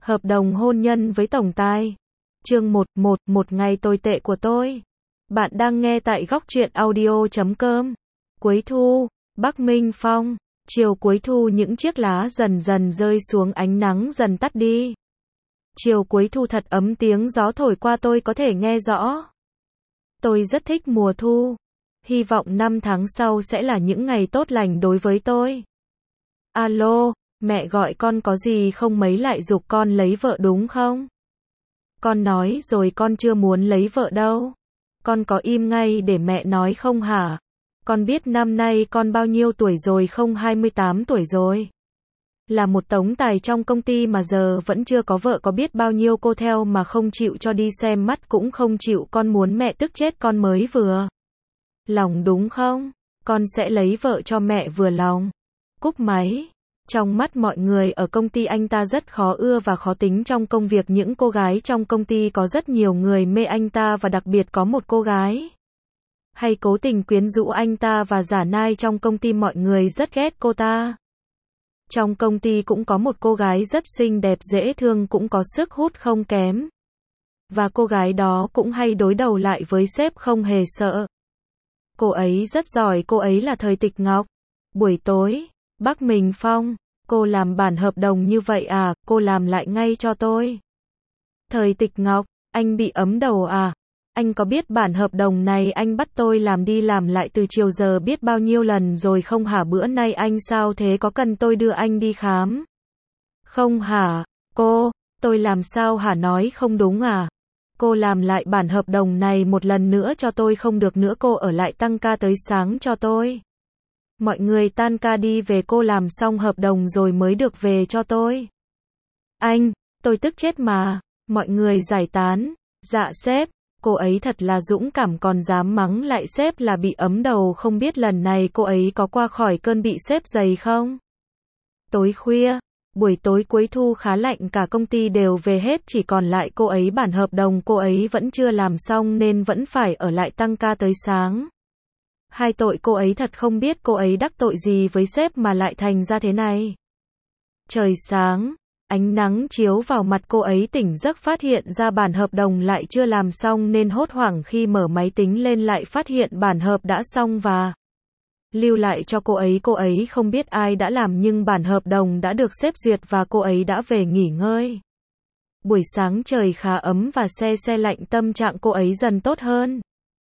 Hợp đồng hôn nhân với tổng tài. Chương 11, một ngày tồi tệ của tôi. Bạn đang nghe tại góc truyện audio.com. Cuối thu, Bắc Minh Phong. Chiều cuối thu những chiếc lá dần dần rơi xuống, ánh nắng dần tắt đi. Chiều cuối thu thật ấm, tiếng gió thổi qua tôi có thể nghe rõ. Tôi rất thích mùa thu. Hy vọng 5 tháng sau sẽ là những ngày tốt lành đối với tôi. Alo, mẹ gọi con có gì không, mấy lại giục con lấy vợ đúng không? Con nói rồi con chưa muốn lấy vợ đâu. Con có im ngay để mẹ nói không hả? Con biết năm nay con bao nhiêu tuổi rồi không? 28 tuổi rồi. Là một tổng tài trong công ty mà giờ vẫn chưa có vợ, có biết bao nhiêu cô theo mà không chịu cho đi xem mắt cũng không chịu, con muốn mẹ tức chết con mới vừa lòng đúng không? Con sẽ lấy vợ cho mẹ vừa lòng. Cúp máy. Trong mắt mọi người ở công ty anh ta rất khó ưa và khó tính trong công việc. Những cô gái trong công ty có rất nhiều người mê anh ta và đặc biệt có một cô gái hay cố tình quyến rũ anh ta và giả nai trong công ty, mọi người rất ghét cô ta. Trong công ty cũng có một cô gái rất xinh đẹp dễ thương, cũng có sức hút không kém. Và cô gái đó cũng hay đối đầu lại với sếp không hề sợ. Cô ấy rất giỏi, cô ấy là Thời Tịch Ngọc. Buổi tối, Bắc Minh Phong, cô làm bản hợp đồng như vậy à, cô làm lại ngay cho tôi. Thời Tịch Ngọc, anh bị ấm đầu à? Anh có biết bản hợp đồng này anh bắt tôi làm đi làm lại từ chiều giờ biết bao nhiêu lần rồi không hả? Bữa nay anh sao thế, có cần tôi đưa anh đi khám không hả? Cô, tôi làm sao hả, nói không đúng à? Cô làm lại bản hợp đồng này một lần nữa cho tôi không được nữa, cô ở lại tăng ca tới sáng cho tôi. Mọi người tan ca đi về, cô làm xong hợp đồng rồi mới được về cho tôi. Anh, tôi tức chết mà. Mọi người giải tán. Dạ sếp, cô ấy thật là dũng cảm, còn dám mắng lại sếp là bị ấm đầu. Không biết lần này cô ấy có qua khỏi cơn bị sếp giày không? Tối khuya, buổi tối cuối thu khá lạnh, cả công ty đều về hết, chỉ còn lại cô ấy. Bản hợp đồng cô ấy vẫn chưa làm xong nên vẫn phải ở lại tăng ca tới sáng. Hai tội cô ấy thật không biết cô ấy đắc tội gì với sếp mà lại thành ra thế này. Trời sáng, ánh nắng chiếu vào mặt cô ấy, tỉnh giấc phát hiện ra bản hợp đồng lại chưa làm xong nên hốt hoảng khi mở máy tính lên lại phát hiện bản hợp đã xong và lưu lại cho cô ấy. Cô ấy không biết ai đã làm nhưng bản hợp đồng đã được sếp duyệt và cô ấy đã về nghỉ ngơi. Buổi sáng trời khá ấm và se lạnh, tâm trạng cô ấy dần tốt hơn.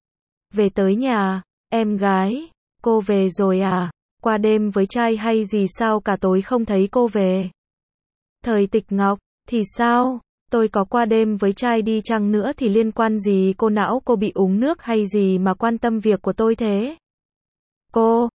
Về tới nhà, em gái, cô về rồi à? Qua đêm với trai hay gì sao cả tối không thấy cô về? Thời Tịch Ngọc, thì sao? Tôi có qua đêm với trai đi chăng nữa thì liên quan gì cô, não cô bị uống nước hay gì mà quan tâm việc của tôi thế? Cô,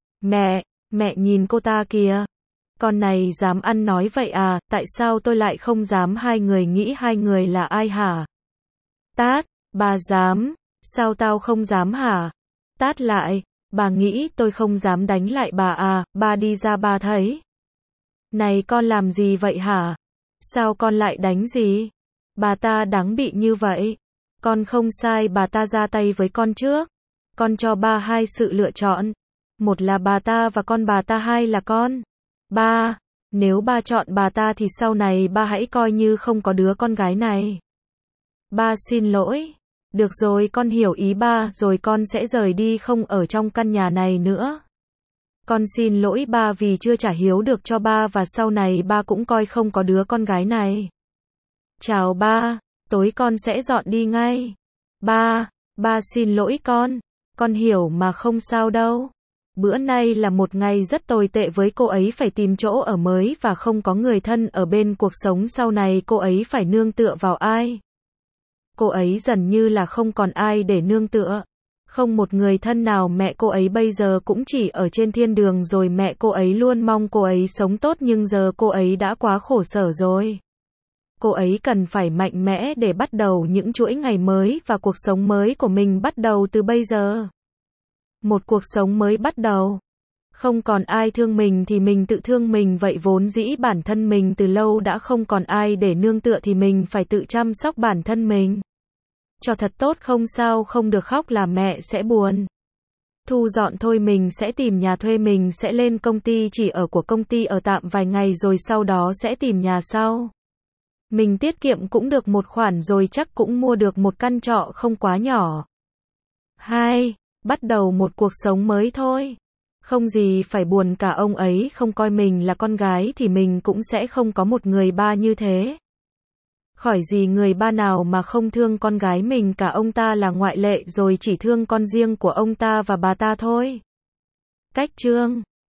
mẹ nhìn cô ta kìa. Con này dám ăn nói vậy à, tại sao tôi lại không dám? Hai người nghĩ hai người là ai hả? Tát, bà dám, sao tao không dám hả? Tát lại, bà nghĩ tôi không dám đánh lại bà à? Bà đi ra bà thấy. Này con làm gì vậy hả? Sao con lại đánh gì? Bà ta đáng bị như vậy. Con không sai, bà ta ra tay với con trước. Con cho ba hai sự lựa chọn. Một là bà ta và con bà ta, hai là con. Ba, nếu ba chọn bà ta thì sau này ba hãy coi như không có đứa con gái này. Ba xin lỗi. Được rồi, con hiểu ý ba rồi, con sẽ rời đi, không ở trong căn nhà này nữa. Con xin lỗi ba vì chưa trả hiếu được cho ba và sau này ba cũng coi không có đứa con gái này. Chào ba, tối con sẽ dọn đi ngay. Ba xin lỗi con hiểu mà, không sao đâu. Bữa nay là một ngày rất tồi tệ với cô ấy, phải tìm chỗ ở mới và không có người thân ở bên, cuộc sống sau này cô ấy phải nương tựa vào ai? Cô ấy dần như là không còn ai để nương tựa. Không một người thân nào, mẹ cô ấy bây giờ cũng chỉ ở trên thiên đường rồi. Mẹ cô ấy luôn mong cô ấy sống tốt nhưng giờ cô ấy đã quá khổ sở rồi. Cô ấy cần phải mạnh mẽ để bắt đầu những chuỗi ngày mới và cuộc sống mới của mình bắt đầu từ bây giờ. Một cuộc sống mới bắt đầu. Không còn ai thương mình thì mình tự thương mình vậy, vốn dĩ bản thân mình từ lâu đã không còn ai để nương tựa thì mình phải tự chăm sóc bản thân mình. Cho thật tốt, không sao, không được khóc là mẹ sẽ buồn. Thu dọn thôi, mình sẽ tìm nhà thuê, mình sẽ lên công ty chỉ ở của công ty ở tạm vài ngày rồi sau đó sẽ tìm nhà sau. Mình tiết kiệm cũng được một khoản rồi chắc cũng mua được một căn trọ không quá nhỏ. 2. Bắt đầu một cuộc sống mới thôi. Không gì phải buồn cả, ông ấy không coi mình là con gái thì mình cũng sẽ không có một người ba như thế. Khỏi gì người ba nào mà không thương con gái mình cả, ông ta là ngoại lệ rồi, chỉ thương con riêng của ông ta và bà ta thôi. Cách chương